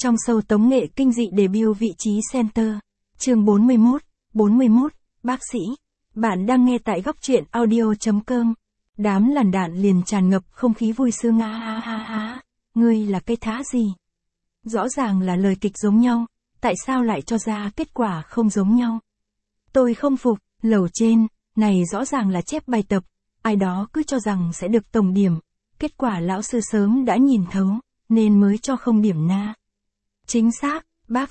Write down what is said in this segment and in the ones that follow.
Trong show tống nghệ kinh dị debut vị trí center. Chương 41, bác sĩ. Bạn đang nghe tại góc truyện audio.com. Đám làn đạn liền tràn ngập không khí vui sướng ha. Ngươi là cái thá gì? Rõ ràng là lời kịch giống nhau, tại sao lại cho ra kết quả không giống nhau? Tôi không phục, lầu trên, này rõ ràng là chép bài tập, ai đó cứ cho rằng sẽ được tổng điểm, kết quả lão sư sớm đã nhìn thấu, nên mới cho không điểm na. Chính xác,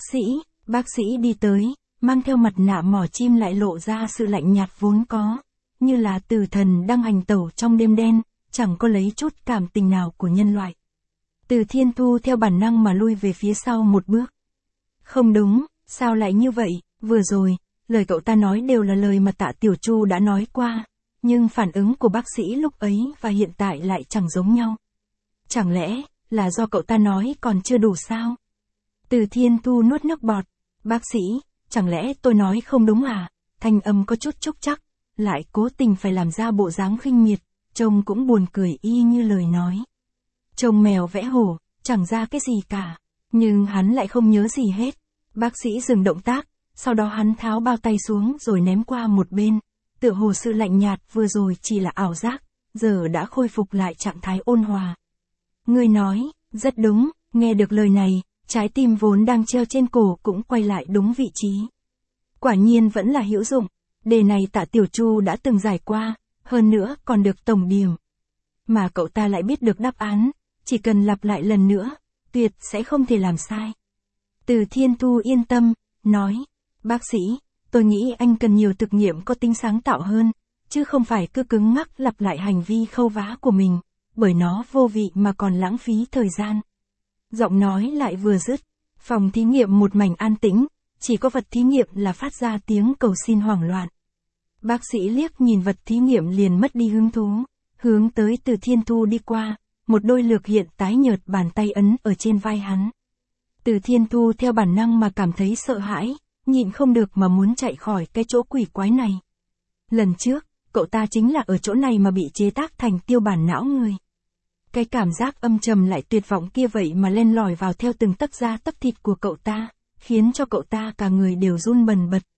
bác sĩ đi tới, mang theo mặt nạ mỏ chim lại lộ ra sự lạnh nhạt vốn có, như là tử thần đang hành tẩu trong đêm đen, chẳng có lấy chút cảm tình nào của nhân loại. Từ Thiên Thu theo bản năng mà lui về phía sau một bước. Không đúng, sao lại như vậy, vừa rồi, lời cậu ta nói đều là lời mà Tạ Tiểu Chu đã nói qua, nhưng phản ứng của bác sĩ lúc ấy và hiện tại lại chẳng giống nhau. Chẳng lẽ, là do cậu ta nói còn chưa đủ sao? Từ Thiên Thu nuốt nước bọt, bác sĩ, chẳng lẽ tôi nói không đúng à? Thanh âm có chút trúc trắc, lại cố tình phải làm ra bộ dáng khinh miệt, trông cũng buồn cười y như lời nói. Trông mèo vẽ hổ, chẳng ra cái gì cả, nhưng hắn lại không nhớ gì hết. Bác sĩ dừng động tác, sau đó hắn tháo bao tay xuống rồi ném qua một bên, tựa hồ sự lạnh nhạt vừa rồi chỉ là ảo giác, giờ đã khôi phục lại trạng thái ôn hòa. Người nói, rất đúng, nghe được lời này, trái tim vốn đang treo trên cổ cũng quay lại đúng vị trí. Quả nhiên vẫn là hữu dụng, đề này Tạ Tiểu Chu đã từng giải qua, hơn nữa còn được tổng điểm. Mà cậu ta lại biết được đáp án, chỉ cần lặp lại lần nữa, tuyệt sẽ không thể làm sai. Từ Thiên Thu yên tâm, nói, bác sĩ, tôi nghĩ anh cần nhiều thực nghiệm có tính sáng tạo hơn, chứ không phải cứ cứng ngắc lặp lại hành vi khâu vá của mình, bởi nó vô vị mà còn lãng phí thời gian. Giọng nói lại vừa dứt, phòng thí nghiệm một mảnh an tĩnh, chỉ có vật thí nghiệm là phát ra tiếng cầu xin hoảng loạn. Bác sĩ liếc nhìn vật thí nghiệm liền mất đi hứng thú, hướng tới Từ Thiên Thu đi qua, một đôi lược hiện tái nhợt bàn tay ấn ở trên vai hắn. Từ Thiên Thu theo bản năng mà cảm thấy sợ hãi, nhịn không được mà muốn chạy khỏi cái chỗ quỷ quái này. Lần trước, cậu ta chính là ở chỗ này mà bị chế tác thành tiêu bản não người. Cái cảm giác âm trầm lại tuyệt vọng kia vậy mà len lỏi vào theo từng tấc da tấc thịt của cậu ta, khiến cho cậu ta cả người đều run bần bật.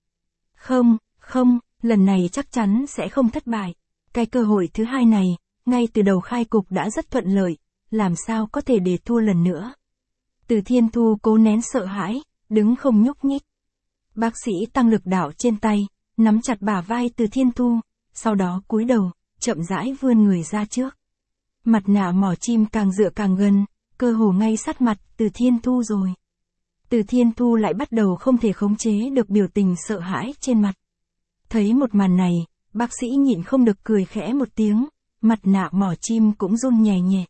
Không, lần này chắc chắn sẽ không thất bại. Cái cơ hội thứ hai này, ngay từ đầu khai cục đã rất thuận lợi, làm sao có thể để thua lần nữa. Từ Thiên Thu cố nén sợ hãi, đứng không nhúc nhích. Bác sĩ tăng lực đạo trên tay, nắm chặt bả vai Từ Thiên Thu, sau đó cúi đầu, chậm rãi vươn người ra trước. Mặt nạ mỏ chim càng dựa càng gần, cơ hồ ngay sát mặt Từ Thiên Thu rồi. Từ Thiên Thu lại bắt đầu không thể khống chế được biểu tình sợ hãi trên mặt. Thấy một màn này, bác sĩ nhịn không được cười khẽ một tiếng, mặt nạ mỏ chim cũng run nhẹ nhẹ.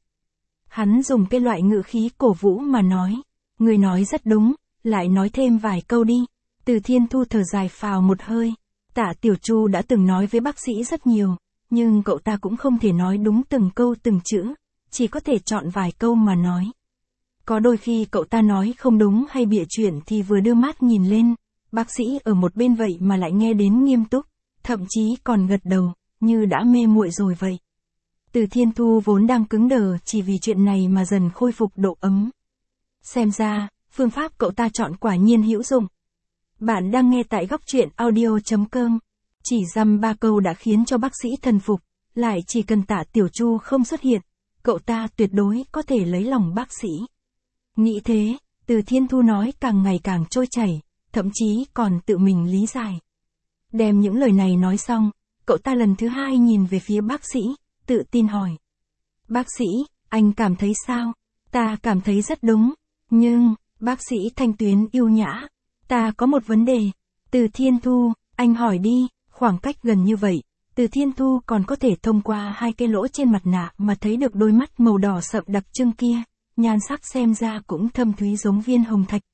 Hắn dùng cái loại ngữ khí cổ vũ mà nói, người nói rất đúng, lại nói thêm vài câu đi. Từ Thiên Thu thở dài phào một hơi, Tạ Tiểu Chu đã từng nói với bác sĩ rất nhiều, nhưng cậu ta cũng không thể nói đúng từng câu từng chữ, chỉ có thể chọn vài câu mà nói. Có đôi khi cậu ta nói không đúng hay bịa chuyện thì vừa đưa mắt nhìn lên, bác sĩ ở một bên vậy mà lại nghe đến nghiêm túc, thậm chí còn gật đầu, như đã mê muội rồi vậy. Từ Thiên Thu vốn đang cứng đờ chỉ vì chuyện này mà dần khôi phục độ ấm. Xem ra, phương pháp cậu ta chọn quả nhiên hữu dụng. Bạn đang nghe tại góc truyện audio.com. Chỉ dăm 3 câu đã khiến cho bác sĩ thần phục, lại chỉ cần Tạ Tiểu Chu không xuất hiện, cậu ta tuyệt đối có thể lấy lòng bác sĩ. Nghĩ thế, Từ Thiên Thu nói càng ngày càng trôi chảy, thậm chí còn tự mình lý giải. Đem những lời này nói xong, cậu ta lần thứ hai nhìn về phía bác sĩ, tự tin hỏi. Bác sĩ, anh cảm thấy sao? Ta cảm thấy rất đúng, nhưng, bác sĩ thanh tuyến yêu nhã, ta có một vấn đề. Từ Thiên Thu, anh hỏi đi, khoảng cách gần như vậy, Từ Thiên Thu còn có thể thông qua hai cái lỗ trên mặt nạ mà thấy được đôi mắt màu đỏ sậm đặc trưng kia, nhan sắc xem ra cũng thâm thúy giống viên hồng thạch.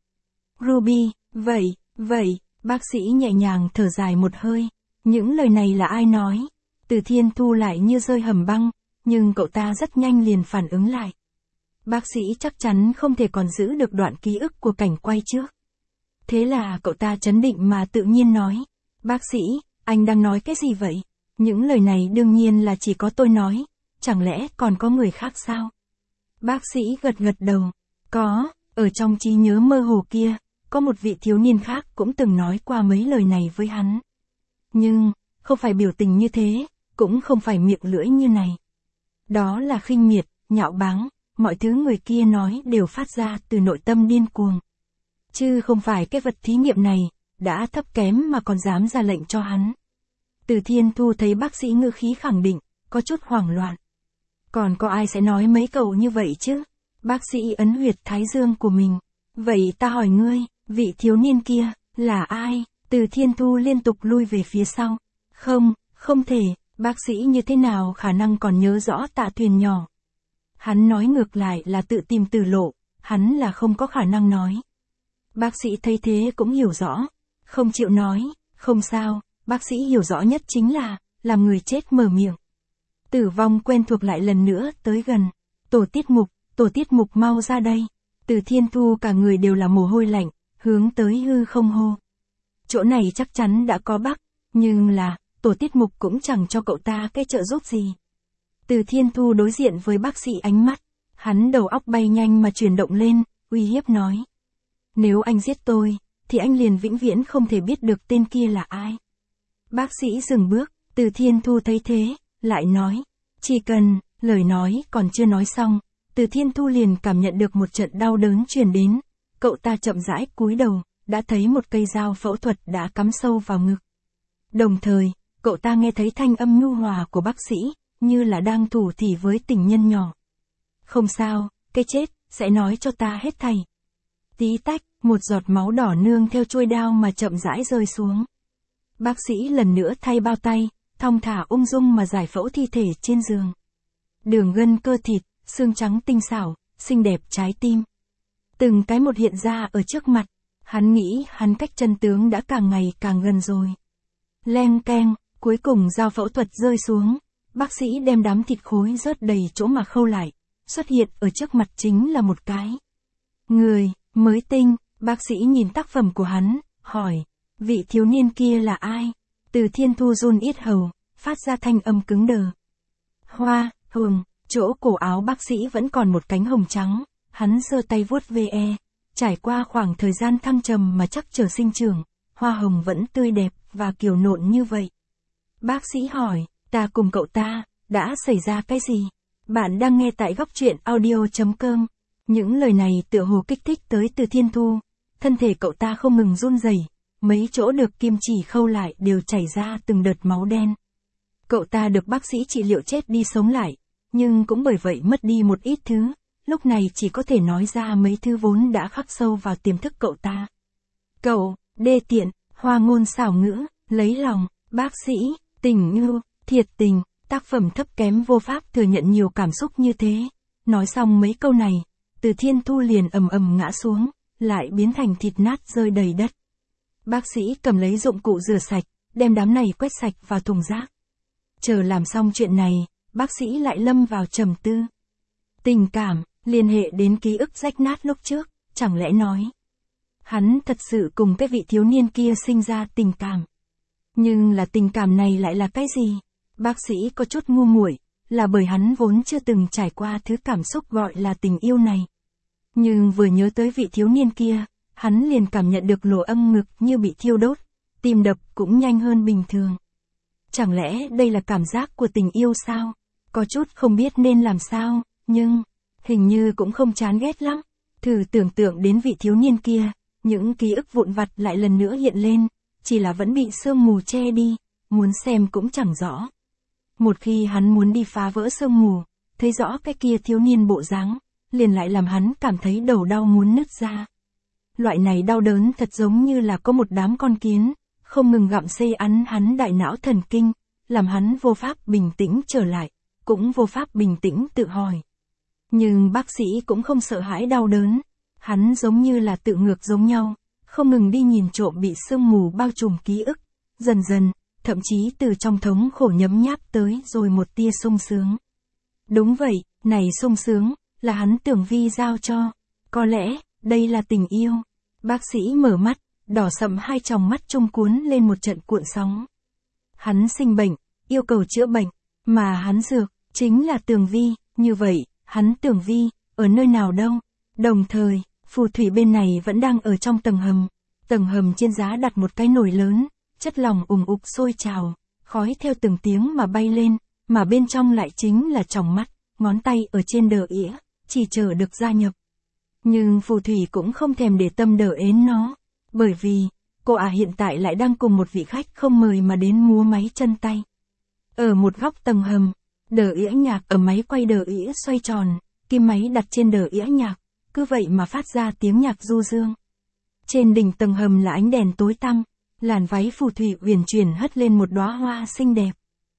Ruby, vậy, bác sĩ nhẹ nhàng thở dài một hơi, những lời này là ai nói? Từ Thiên Thu lại như rơi hầm băng, nhưng cậu ta rất nhanh liền phản ứng lại. Bác sĩ chắc chắn không thể còn giữ được đoạn ký ức của cảnh quay trước. Thế là cậu ta trấn định mà tự nhiên nói, bác sĩ, anh đang nói cái gì vậy? Những lời này đương nhiên là chỉ có tôi nói, chẳng lẽ còn có người khác sao? Bác sĩ gật gật đầu, có, Ở trong trí nhớ mơ hồ kia, có một vị thiếu niên khác cũng từng nói qua mấy lời này với hắn. Nhưng, không phải biểu tình như thế, cũng không phải miệng lưỡi như này. Đó là khinh miệt, nhạo báng, mọi thứ người kia nói đều phát ra từ nội tâm điên cuồng. Chứ không phải cái vật thí nghiệm này, đã thấp kém mà còn dám ra lệnh cho hắn. Từ Thiên Thu thấy bác sĩ ngữ khí khẳng định, có chút hoảng loạn. Còn có ai sẽ nói mấy câu như vậy chứ? Bác sĩ ấn huyệt thái dương của mình. Vậy ta hỏi ngươi, vị thiếu niên kia, là ai? Từ Thiên Thu liên tục lui về phía sau. Không, không thể, bác sĩ như thế nào khả năng còn nhớ rõ Tạ Thuyền nhỏ. Hắn nói ngược lại là tự tìm tử lộ, hắn là không có khả năng nói. Bác sĩ thấy thế cũng hiểu rõ, không chịu nói, không sao, bác sĩ hiểu rõ nhất chính là, làm người chết mở miệng. Tử vong quen thuộc lại lần nữa tới gần. Tổ tiết mục mau ra đây. Từ Thiên Thu cả người đều là mồ hôi lạnh, hướng tới hư không hô. Chỗ này chắc chắn đã có bác, nhưng là, tổ tiết mục cũng chẳng cho cậu ta cái trợ giúp gì. Từ Thiên Thu đối diện với bác sĩ ánh mắt, hắn đầu óc bay nhanh mà chuyển động lên, uy hiếp nói. Nếu anh giết tôi, thì anh liền vĩnh viễn không thể biết được tên kia là ai. Bác sĩ dừng bước, Từ Thiên Thu thấy thế, lại nói. Chỉ cần, lời nói còn chưa nói xong, Từ Thiên Thu liền cảm nhận được một trận đau đớn truyền đến. Cậu ta chậm rãi cúi đầu, đã thấy một cây dao phẫu thuật đã cắm sâu vào ngực. Đồng thời, cậu ta nghe thấy thanh âm nhu hòa của bác sĩ, như là đang thủ thỉ với tình nhân nhỏ. Không sao, cái chết, sẽ nói cho ta hết thảy. Tí tách, một giọt máu đỏ nương theo chuôi đao mà chậm rãi rơi xuống. Bác sĩ lần nữa thay bao tay, thong thả ung dung mà giải phẫu thi thể trên giường. Đường gân cơ thịt, xương trắng tinh xảo, xinh đẹp trái tim. Từng cái một hiện ra ở trước mặt, hắn nghĩ hắn cách chân tướng đã càng ngày càng gần rồi. Leng keng, cuối cùng dao phẫu thuật rơi xuống, bác sĩ đem đám thịt khối rớt đầy chỗ mà khâu lại, xuất hiện ở trước mặt chính là một cái người mới tinh. Bác sĩ nhìn tác phẩm của hắn, hỏi, vị thiếu niên kia là ai? Từ Thiên Thu run yết hầu, phát ra thanh âm cứng đờ. Hoa, hồng, chỗ cổ áo bác sĩ vẫn còn một cánh hồng trắng, hắn giơ tay vuốt ve, trải qua khoảng thời gian thăng trầm mà chắc chờ sinh trưởng, hoa hồng vẫn tươi đẹp và kiều nộn như vậy. Bác sĩ hỏi, ta cùng cậu ta, đã xảy ra cái gì? Bạn đang nghe tại góc truyện audio.com. Những lời này tựa hồ kích thích tới Từ Thiên Thu, thân thể cậu ta không ngừng run rẩy, mấy chỗ được kim chỉ khâu lại đều chảy ra từng đợt máu đen. Cậu ta được bác sĩ trị liệu chết đi sống lại, nhưng cũng bởi vậy mất đi một ít thứ, lúc này chỉ có thể nói ra mấy thứ vốn đã khắc sâu vào tiềm thức cậu ta. Cậu, đê tiện, hoa ngôn xảo ngữ, lấy lòng, bác sĩ, tình ngưu, thiệt tình, tác phẩm thấp kém vô pháp thừa nhận nhiều cảm xúc như thế. Nói xong mấy câu này, Từ Thiên Thu liền ầm ầm ngã xuống, lại biến thành thịt nát rơi đầy đất. Bác sĩ cầm lấy dụng cụ rửa sạch, đem đám này quét sạch vào thùng rác. Chờ làm xong chuyện này, bác sĩ lại lâm vào trầm tư. Tình cảm, liên hệ đến ký ức rách nát lúc trước, chẳng lẽ nói. Hắn thật sự cùng cái vị thiếu niên kia sinh ra tình cảm. Nhưng là tình cảm này lại là cái gì? Bác sĩ có chút ngu muội, là bởi hắn vốn chưa từng trải qua thứ cảm xúc gọi là tình yêu này. Nhưng vừa nhớ tới vị thiếu niên kia, hắn liền cảm nhận được lỗ âm ngực như bị thiêu đốt, tim đập cũng nhanh hơn bình thường. Chẳng lẽ đây là cảm giác của tình yêu sao? Có chút không biết nên làm sao, nhưng, hình như cũng không chán ghét lắm. Thử tưởng tượng đến vị thiếu niên kia, những ký ức vụn vặt lại lần nữa hiện lên, chỉ là vẫn bị sương mù che đi, muốn xem cũng chẳng rõ. Một khi hắn muốn đi phá vỡ sương mù, thấy rõ cái kia thiếu niên bộ dáng, liền lại làm hắn cảm thấy đầu đau muốn nứt ra. Loại này đau đớn thật giống như là có một đám con kiến, không ngừng gặm xê ăn hắn đại não thần kinh, làm hắn vô pháp bình tĩnh trở lại, cũng vô pháp bình tĩnh tự hỏi. Nhưng bác sĩ cũng không sợ hãi đau đớn, hắn giống như là tự ngược giống nhau, không ngừng đi nhìn trộm bị sương mù bao trùm ký ức, dần dần, thậm chí từ trong thống khổ nhấm nháp tới rồi một tia sung sướng. Đúng vậy, này sung sướng, là hắn Tưởng Vi giao cho, có lẽ, đây là tình yêu. Bác sĩ mở mắt, đỏ sậm hai tròng mắt trông cuốn lên một trận cuộn sóng. Hắn sinh bệnh, yêu cầu chữa bệnh, mà hắn dược, chính là Tường Vi, như vậy, hắn Tường Vi, ở nơi nào đâu? Đồng thời, Phù thủy bên này vẫn đang ở trong tầng hầm. Tầng hầm trên giá đặt một cái nồi lớn, chất lỏng ùn ục sôi trào, khói theo từng tiếng mà bay lên, mà bên trong lại chính là tròng mắt, ngón tay ở trên đờ ỉa, chỉ chờ được gia nhập. Nhưng phù thủy cũng không thèm để tâm đờ ến nó, bởi vì, cô hiện tại lại đang cùng một vị khách không mời mà đến múa máy chân tay. Ở một góc tầng hầm, đờ ỉa nhạc ở máy quay đờ ỉa xoay tròn, kim máy đặt trên đờ ỉa nhạc, cứ vậy mà phát ra tiếng nhạc du dương. Trên đỉnh tầng hầm là ánh đèn tối tăm, làn váy phù thủy uyển chuyển hất lên một đóa hoa xinh đẹp.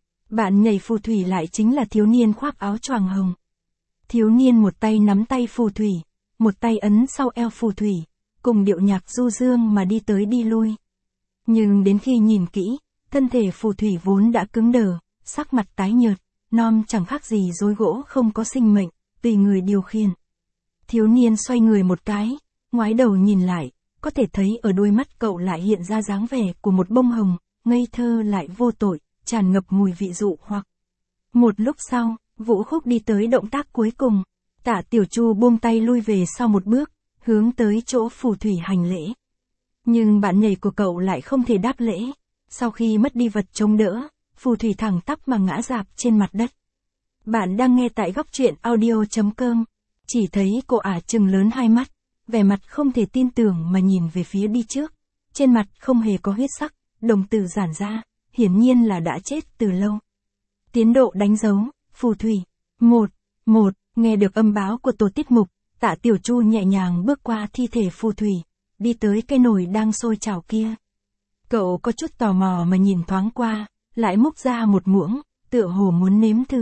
Bạn nhảy phù thủy lại chính là thiếu niên khoác áo choàng hồng. Thiếu niên một tay nắm tay phù thủy, một tay ấn sau eo phù thủy, cùng điệu nhạc du dương mà đi tới đi lui. Nhưng đến khi nhìn kỹ, thân thể phù thủy vốn đã cứng đờ, sắc mặt tái nhợt, non chẳng khác gì rối gỗ không có sinh mệnh, tùy người điều khiển. Thiếu niên xoay người một cái, ngoái đầu nhìn lại, có thể thấy ở đôi mắt cậu lại hiện ra dáng vẻ của một bông hồng, ngây thơ lại vô tội, tràn ngập mùi vị dụ hoặc. Một lúc sau, Vũ Khúc đi tới động tác cuối cùng. Tạ Tiểu Chu buông tay lui về sau một bước, hướng tới chỗ phù thủy hành lễ. Nhưng bạn nhảy của cậu lại không thể đáp lễ. Sau khi mất đi vật chống đỡ, phù thủy thẳng tắp mà ngã rạp trên mặt đất. Bạn đang nghe tại góc truyện audio.com. Chỉ thấy cô trừng lớn hai mắt, vẻ mặt không thể tin tưởng mà nhìn về phía đi trước. Trên mặt không hề có huyết sắc, đồng tử giãn ra, hiển nhiên là đã chết từ lâu. Tiến độ đánh dấu, phù thủy. 1, nghe được âm báo của tổ tiết mục, Tạ Tiểu Chu nhẹ nhàng bước qua thi thể phù thủy, đi tới cái nồi đang sôi trào kia. Cậu có chút tò mò mà nhìn thoáng qua, lại múc ra một muỗng, tựa hồ muốn nếm thử.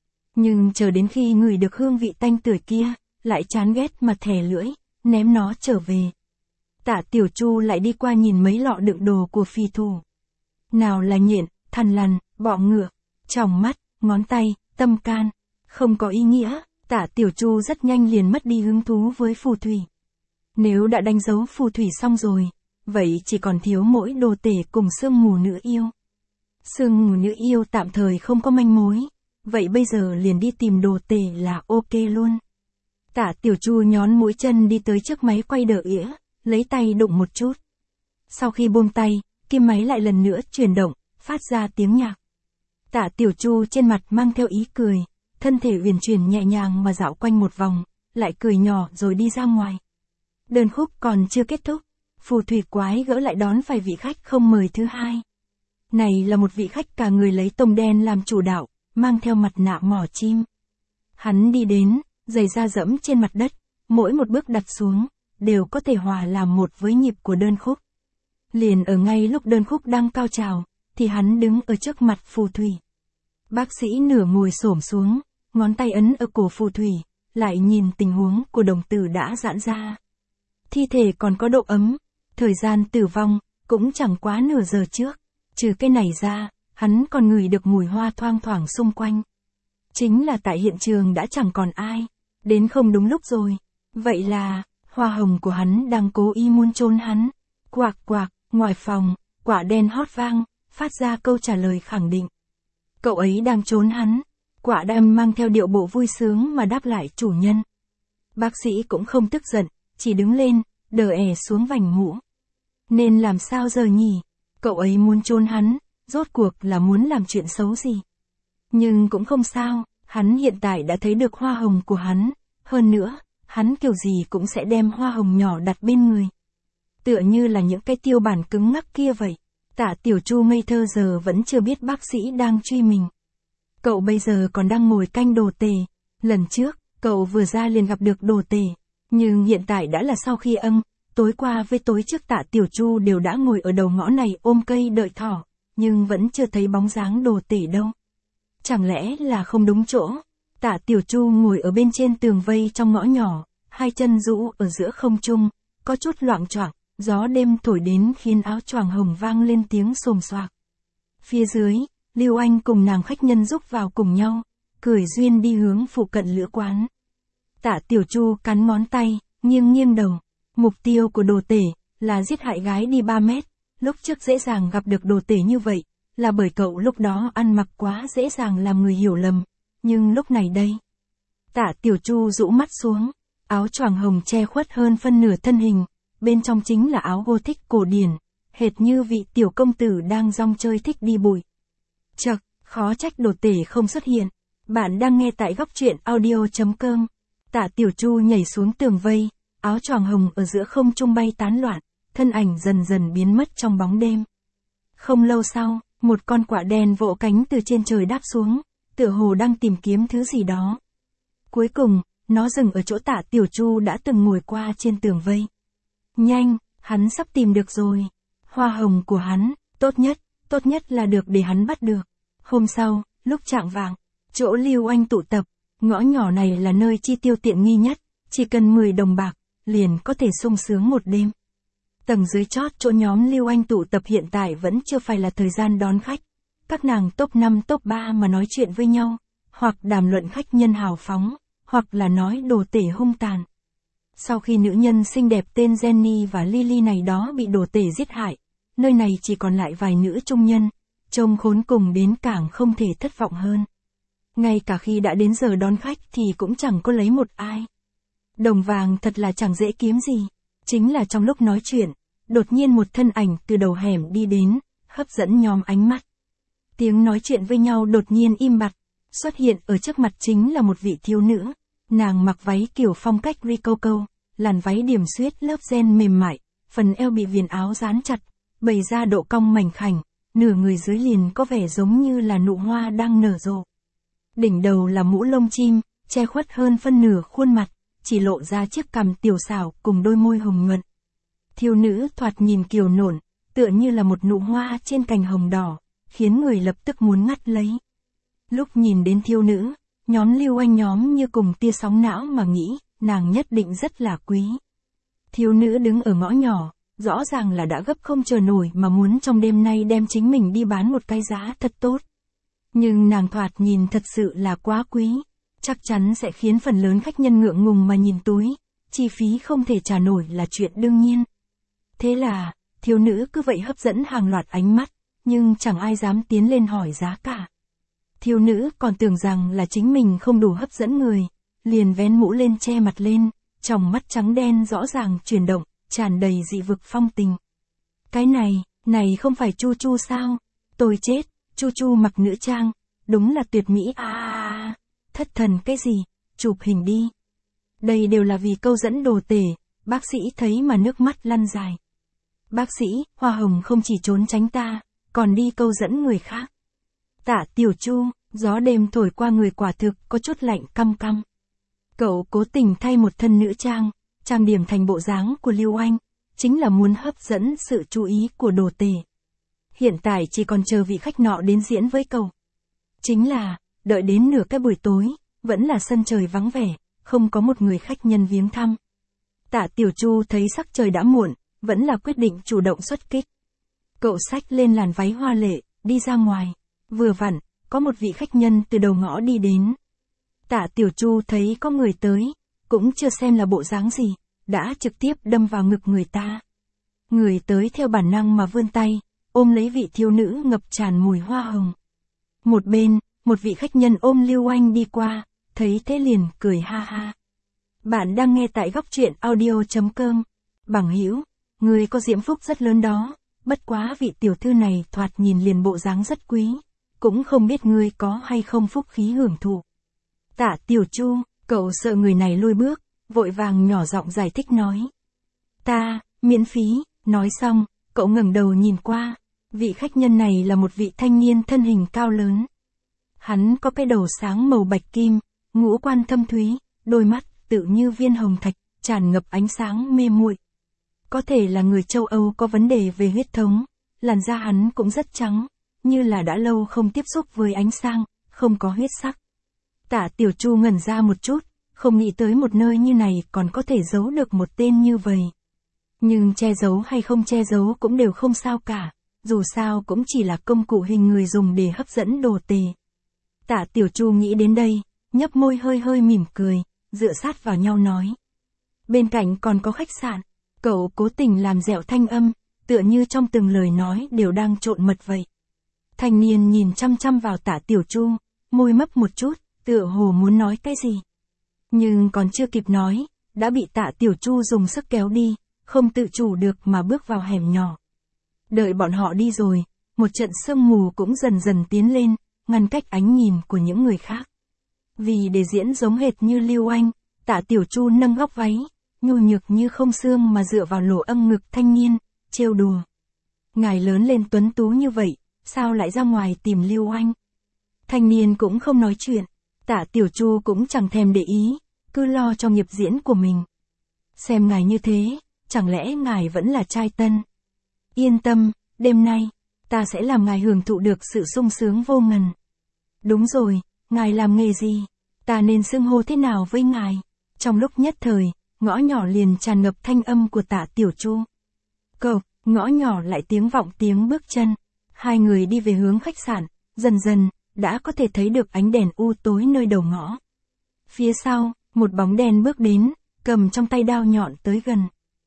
Nhưng chờ đến khi ngửi được hương vị tanh tưởi kia, lại chán ghét mà thè lưỡi, ném nó trở về. Tạ Tiểu Chu lại đi qua nhìn mấy lọ đựng đồ của phi thủ. Nào là nhện, thằn lằn, bọ ngựa, tròng mắt, ngón tay, tâm can. Không có ý nghĩa, Tạ Tiểu Chu rất nhanh liền mất đi hứng thú với phù thủy. Nếu đã đánh dấu phù thủy xong rồi, vậy chỉ còn thiếu mỗi đồ tể cùng sương mù nữ yêu. Sương mù nữ yêu tạm thời không có manh mối, vậy bây giờ liền đi tìm đồ tể là ok luôn. Tạ Tiểu Chu nhón mũi chân đi tới trước máy quay đờ ỉa, lấy tay đụng một chút. Sau khi buông tay, kim máy lại lần nữa chuyển động, phát ra tiếng nhạc. Tạ Tiểu Chu trên mặt mang theo ý cười, thân thể uyển chuyển nhẹ nhàng mà dạo quanh một vòng, lại cười nhỏ rồi đi ra ngoài. Đơn khúc còn chưa kết thúc, phù thủy quái gỡ lại đón phải vị khách không mời thứ hai. Này là một vị khách cả người lấy tông đen làm chủ đạo, mang theo mặt nạ mỏ chim. Hắn đi đến, giày da dẫm trên mặt đất, mỗi một bước đặt xuống, đều có thể hòa làm một với nhịp của đơn khúc. Liền ở ngay lúc đơn khúc đang cao trào, thì hắn đứng ở trước mặt phù thủy. Bác sĩ nửa ngồi xổm xuống, ngón tay ấn ở cổ phù thủy, lại nhìn tình huống của đồng tử đã giãn ra. Thi thể còn có độ ấm, thời gian tử vong, cũng chẳng quá nửa giờ trước. Trừ cái này ra, hắn còn ngửi được mùi hoa thoang thoảng xung quanh. Chính là tại hiện trường đã chẳng còn ai, đến không đúng lúc rồi. Vậy là, hoa hồng của hắn đang cố ý muốn trốn hắn. Quạc quạc, ngoài phòng, quả đen hót vang, phát ra câu trả lời khẳng định. Cậu ấy đang trốn hắn. Quả đen mang theo điệu bộ vui sướng mà đáp lại chủ nhân. Bác sĩ cũng không tức giận, chỉ đứng lên, đờ xuống vành mũ. Nên làm sao giờ nhỉ? Cậu ấy muốn trốn hắn, rốt cuộc là muốn làm chuyện xấu gì? Nhưng cũng không sao, hắn hiện tại đã thấy được hoa hồng của hắn. Hơn nữa, hắn kiểu gì cũng sẽ đem hoa hồng nhỏ đặt bên người. Tựa như là những cái tiêu bản cứng ngắc kia vậy. Tạ Tiểu Chu ngây thơ giờ vẫn chưa biết bác sĩ đang truy mình. Cậu bây giờ còn đang ngồi canh đồ tể. Lần trước, cậu vừa ra liền gặp được đồ tể. Nhưng hiện tại đã là sau khi tối qua với tối trước Tạ Tiểu Chu đều đã ngồi ở đầu ngõ này ôm cây đợi thỏ. Nhưng vẫn chưa thấy bóng dáng đồ tể đâu. Chẳng lẽ là không đúng chỗ? Tạ Tiểu Chu ngồi ở bên trên tường vây trong ngõ nhỏ, hai chân rũ ở giữa không trung, có chút loạng choạng, gió đêm thổi đến khiến áo choàng hồng vang lên tiếng xồm xoạc. Phía dưới, Lưu Anh cùng nàng khách nhân rúc vào cùng nhau, cười duyên đi hướng phụ cận lữ quán. Tạ Tiểu Chu cắn ngón tay, nghiêng đầu. Mục tiêu của đồ tể là giết hại gái đi 3 mét. Lúc trước dễ dàng gặp được đồ tể như vậy, là bởi cậu lúc đó ăn mặc quá dễ dàng làm người hiểu lầm. Nhưng lúc này đây, Tạ Tiểu Chu rũ mắt xuống, áo choàng hồng che khuất hơn phân nửa thân hình, bên trong chính là áo Gothic cổ điển, hệt như vị tiểu công tử đang rong chơi thích đi bụi. Chậc, khó trách đồ tể không xuất hiện. Bạn đang nghe tại góc truyện audio.com. Tạ Tiểu Chu nhảy xuống tường vây, áo choàng hồng ở giữa không trung bay tán loạn, thân ảnh dần dần biến mất trong bóng đêm. Không lâu sau, một con quạ đen vỗ cánh từ trên trời đáp xuống, tựa hồ đang tìm kiếm thứ gì đó. Cuối cùng, nó dừng ở chỗ Tạ Tiểu Chu đã từng ngồi qua trên tường vây. Nhanh, hắn sắp tìm được rồi. Hoa hồng của hắn, tốt nhất là được để hắn bắt được. Hôm sau, lúc chạng vạng, chỗ Lưu Anh tụ tập, ngõ nhỏ này là nơi chi tiêu tiện nghi nhất, chỉ cần 10 đồng bạc, liền có thể sung sướng một đêm. Tầng dưới chót chỗ nhóm Lưu Anh tụ tập hiện tại vẫn chưa phải là thời gian đón khách. Các nàng top 5 top 3 mà nói chuyện với nhau, hoặc đàm luận khách nhân hào phóng, hoặc là nói đồ tể hung tàn. Sau khi nữ nhân xinh đẹp tên Jenny và Lily này đó bị đồ tể giết hại, nơi này chỉ còn lại vài nữ trung nhân, trông khốn cùng đến càng không thể thất vọng hơn. Ngay cả khi đã đến giờ đón khách thì cũng chẳng có lấy một ai. Đồng vàng thật là chẳng dễ kiếm gì. Chính là trong lúc nói chuyện, đột nhiên một thân ảnh từ đầu hẻm đi đến, hấp dẫn nhóm ánh mắt. Tiếng nói chuyện với nhau đột nhiên im bặt, xuất hiện ở trước mặt chính là một vị thiếu nữ. Nàng mặc váy kiểu phong cách Rococo, làn váy điểm xuyết lớp ren mềm mại, phần eo bị viền áo dán chặt, bày ra độ cong mảnh khảnh, nửa người dưới liền có vẻ giống như là nụ hoa đang nở rộ. Đỉnh đầu là mũ lông chim, che khuất hơn phân nửa khuôn mặt, chỉ lộ ra chiếc cằm tiểu xảo cùng đôi môi hồng nhuận. Thiếu nữ thoạt nhìn kiều nộn, tựa như là một nụ hoa trên cành hồng đỏ, khiến người lập tức muốn ngắt lấy. Lúc nhìn đến thiếu nữ, nhóm Lưu Anh nhóm như cùng tia sóng não mà nghĩ, nàng nhất định rất là quý. Thiếu nữ đứng ở ngõ nhỏ, rõ ràng là đã gấp không chờ nổi mà muốn trong đêm nay đem chính mình đi bán một cái giá thật tốt. Nhưng nàng thoạt nhìn thật sự là quá quý, chắc chắn sẽ khiến phần lớn khách nhân ngượng ngùng mà nhìn túi, chi phí không thể trả nổi là chuyện đương nhiên. Thế là, thiếu nữ cứ vậy hấp dẫn hàng loạt ánh mắt, nhưng chẳng ai dám tiến lên hỏi giá cả. Thiếu nữ còn tưởng rằng là chính mình không đủ hấp dẫn người, liền vén mũ lên che mặt lên, tròng mắt trắng đen rõ ràng chuyển động, tràn đầy dị vực phong tình. Cái này không phải Chu Chu sao? Tôi chết, Chu Chu mặc nữ trang, đúng là tuyệt mỹ à, thất thần cái gì, chụp hình đi. Đây đều là vì câu dẫn đồ tể, bác sĩ thấy mà nước mắt lăn dài. Bác sĩ, hoa hồng không chỉ trốn tránh ta, còn đi câu dẫn người khác. Tạ Tiểu Chu, gió đêm thổi qua người quả thực có chút lạnh căm căm. Cậu cố tình thay một thân nữ trang, trang điểm thành bộ dáng của Lưu Anh, chính là muốn hấp dẫn sự chú ý của đồ tể. Hiện tại chỉ còn chờ vị khách nọ đến diễn với cậu. Chính là, đợi đến nửa cái buổi tối, vẫn là sân trời vắng vẻ, không có một người khách nhân viếng thăm. Tạ Tiểu Chu thấy sắc trời đã muộn, vẫn là quyết định chủ động xuất kích. Cậu xách lên làn váy hoa lệ, đi ra ngoài. Vừa vặn, có một vị khách nhân từ đầu ngõ đi đến. Tạ Tiểu Chu thấy có người tới, cũng chưa xem là bộ dáng gì, đã trực tiếp đâm vào ngực người ta. Người tới theo bản năng mà vươn tay, ôm lấy vị thiếu nữ ngập tràn mùi hoa hồng. Một bên, một vị khách nhân ôm Lưu Anh đi qua, thấy thế liền cười ha ha. Bạn đang nghe tại góc truyện audio.com. Bằng hữu, người có diễm phúc rất lớn đó, bất quá vị tiểu thư này thoạt nhìn liền bộ dáng rất quý, cũng không biết ngươi có hay không phúc khí hưởng thụ. Tạ Tiểu Chu, cậu sợ người này lùi bước, vội vàng nhỏ giọng giải thích nói. Ta, miễn phí, nói xong, cậu ngẩng đầu nhìn qua, vị khách nhân này là một vị thanh niên thân hình cao lớn. Hắn có cái đầu sáng màu bạch kim, ngũ quan thâm thúy, đôi mắt tự như viên hồng thạch, tràn ngập ánh sáng mê muội. Có thể là người châu Âu có vấn đề về huyết thống, làn da hắn cũng rất trắng, như là đã lâu không tiếp xúc với ánh sáng, không có huyết sắc. Tạ Tiểu Chu ngẩn ra một chút, không nghĩ tới một nơi như này còn có thể giấu được một tên như vậy. Nhưng che giấu hay không che giấu cũng đều không sao cả, dù sao cũng chỉ là công cụ hình người dùng để hấp dẫn đồ tể. Tạ Tiểu Chu nghĩ đến đây, nhấp môi hơi hơi mỉm cười, dựa sát vào nhau nói. Bên cạnh còn có khách sạn, cậu cố tình làm dẻo thanh âm, tựa như trong từng lời nói đều đang trộn mật vậy. Thanh niên nhìn chăm chăm vào Tạ Tiểu Chu, môi mấp một chút, tựa hồ muốn nói cái gì. Nhưng còn chưa kịp nói, đã bị Tạ Tiểu Chu dùng sức kéo đi, không tự chủ được mà bước vào hẻm nhỏ. Đợi bọn họ đi rồi, một trận sương mù cũng dần dần tiến lên, ngăn cách ánh nhìn của những người khác. Vì để diễn giống hệt như Lưu Anh, Tạ Tiểu Chu nâng góc váy, nhu nhược như không xương mà dựa vào lỗ âm ngực thanh niên, trêu đùa. Ngài lớn lên tuấn tú như vậy, sao lại ra ngoài tìm Lưu Anh? Thanh niên cũng không nói chuyện, Tạ Tiểu Chu cũng chẳng thèm để ý, cứ lo cho nghiệp diễn của mình. Xem ngài như thế, chẳng lẽ ngài vẫn là trai tân? Yên tâm, đêm nay, ta sẽ làm ngài hưởng thụ được sự sung sướng vô ngần. Đúng rồi, ngài làm nghề gì? Ta nên xưng hô thế nào với ngài? Trong lúc nhất thời, ngõ nhỏ liền tràn ngập thanh âm của Tạ Tiểu Chu. Cộc, ngõ nhỏ lại tiếng vọng tiếng bước chân. Hai người đi về hướng khách sạn, dần dần, đã có thể thấy được ánh đèn u tối nơi đầu ngõ. Phía sau, một bóng đen bước đến, cầm trong tay đao nhọn tới gần.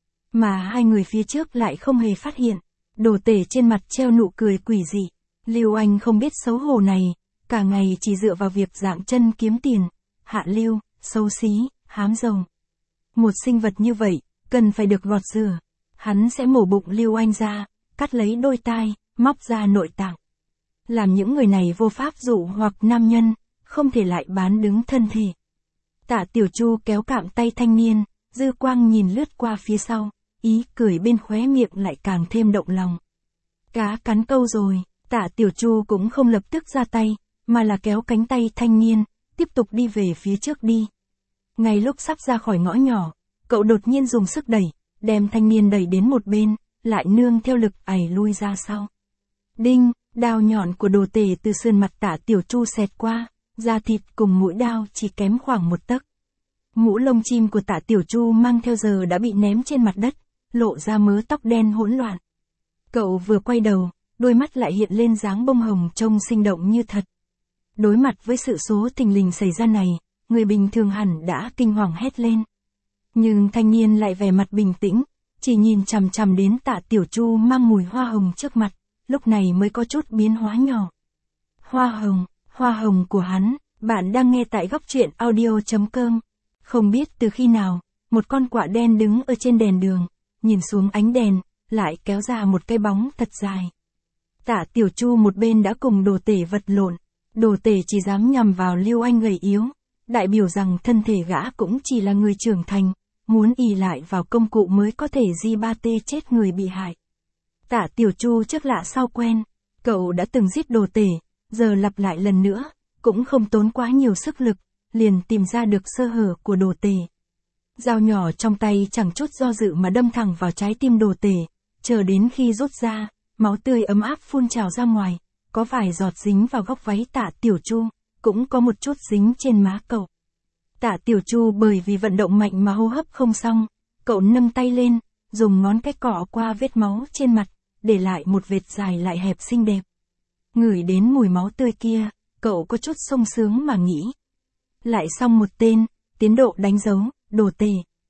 Mà hai người phía trước lại không hề phát hiện. Đồ Tể trên mặt treo nụ cười quỷ dị. Lưu Anh không biết xấu hổ này, cả ngày chỉ dựa vào việc dạng chân kiếm tiền. Hạ lưu, xấu xí, hám rồng. Một sinh vật như vậy, cần phải được gọt rửa. Hắn sẽ mổ bụng Lưu Anh ra, cắt lấy đôi tai, móc ra nội tạng. Làm những người này vô pháp dụ hoặc nam nhân, không thể lại bán đứng thân thể. Tạ Tiểu Chu kéo cạm tay thanh niên, dư quang nhìn lướt qua phía sau, ý cười bên khóe miệng lại càng thêm động lòng. Cá cắn câu rồi, Tạ Tiểu Chu cũng không lập tức ra tay, mà là kéo cánh tay thanh niên, tiếp tục đi về phía trước đi. Ngay lúc sắp ra khỏi ngõ nhỏ, cậu đột nhiên dùng sức đẩy, đem thanh niên đẩy đến một bên, lại nương theo lực ẩy lui ra sau. Đinh, đao nhọn của Đồ Tể từ sườn mặt Tạ Tiểu Chu xẹt qua, da thịt cùng mũi đao chỉ kém khoảng một tấc. Mũ lông chim của Tạ Tiểu Chu mang theo giờ đã bị ném trên mặt đất, lộ ra mớ tóc đen hỗn loạn. Cậu vừa quay đầu, đôi mắt lại hiện lên dáng bông hồng trông sinh động như thật. Đối mặt với sự số thình lình xảy ra này, người bình thường hẳn đã kinh hoàng hét lên. Nhưng thanh niên lại vẻ mặt bình tĩnh, chỉ nhìn chằm chằm đến Tạ Tiểu Chu mang mùi hoa hồng trước mặt, lúc này mới có chút biến hóa nhỏ. Hoa hồng của hắn, bạn đang nghe tại góc truyện audio.com. Không biết từ khi nào, một con quạ đen đứng ở trên đèn đường, nhìn xuống ánh đèn, lại kéo ra một cái bóng thật dài. Tạ Tiểu Chu một bên đã cùng Đồ Tể vật lộn, Đồ Tể chỉ dám nhằm vào Lưu Anh gầy yếu, đại biểu rằng thân thể gã cũng chỉ là người trưởng thành, muốn ỷ lại vào công cụ mới có thể di ba tê chết người bị hại. Tạ Tiểu Chu trước lạ sau quen, cậu đã từng giết Đồ Tể, giờ lặp lại lần nữa, cũng không tốn quá nhiều sức lực, liền tìm ra được sơ hở của Đồ Tể. Dao nhỏ trong tay chẳng chút do dự mà đâm thẳng vào trái tim Đồ Tể, chờ đến khi rút ra, máu tươi ấm áp phun trào ra ngoài, có vài giọt dính vào góc váy Tạ Tiểu Chu, cũng có một chút dính trên má cậu. Tạ Tiểu Chu bởi vì vận động mạnh mà hô hấp không xong, cậu nâng tay lên, dùng ngón cái cọ qua vết máu trên mặt, để lại một vệt dài lại hẹp xinh đẹp. Ngửi đến mùi máu tươi kia, cậu có chút sung sướng mà nghĩ. Lại xong một tên, tiến độ đánh dấu, Đồ Tể.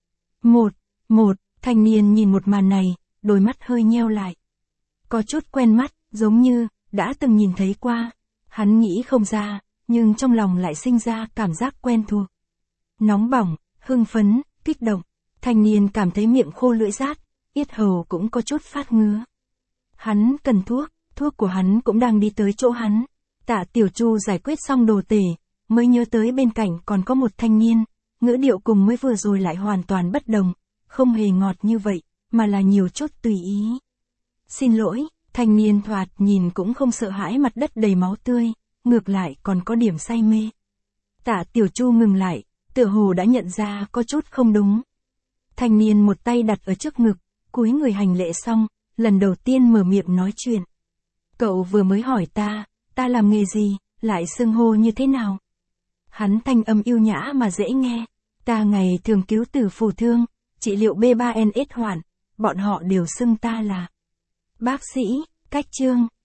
Một, thanh niên nhìn một màn này, đôi mắt hơi nheo lại. Có chút quen mắt, giống như, đã từng nhìn thấy qua. Hắn nghĩ không ra, nhưng trong lòng lại sinh ra cảm giác quen thuộc. Nóng bỏng, hưng phấn, kích động, thanh niên cảm thấy miệng khô lưỡi rát, yết hầu cũng có chút phát ngứa. Hắn cần thuốc của hắn cũng đang đi tới chỗ hắn. Tạ Tiểu Chu giải quyết xong Đồ Tể, mới nhớ tới bên cạnh còn có một thanh niên, ngữ điệu cùng mới vừa rồi lại hoàn toàn bất đồng, không hề ngọt như vậy, mà là nhiều chút tùy ý. Xin lỗi, thanh niên thoạt nhìn cũng không sợ hãi mặt đất đầy máu tươi, ngược lại còn có điểm say mê. Tạ Tiểu Chu ngừng lại, tựa hồ đã nhận ra có chút không đúng. Thanh niên một tay đặt ở trước ngực, cúi người hành lễ xong, lần đầu tiên mở miệng nói chuyện. Cậu vừa mới hỏi ta làm nghề gì, lại xưng hô như thế nào? Hắn thanh âm yêu nhã mà dễ nghe. Ta ngày thường cứu tử phù thương, trị liệu B3NS hoạn, bọn họ đều xưng ta là bác sĩ, cách chương.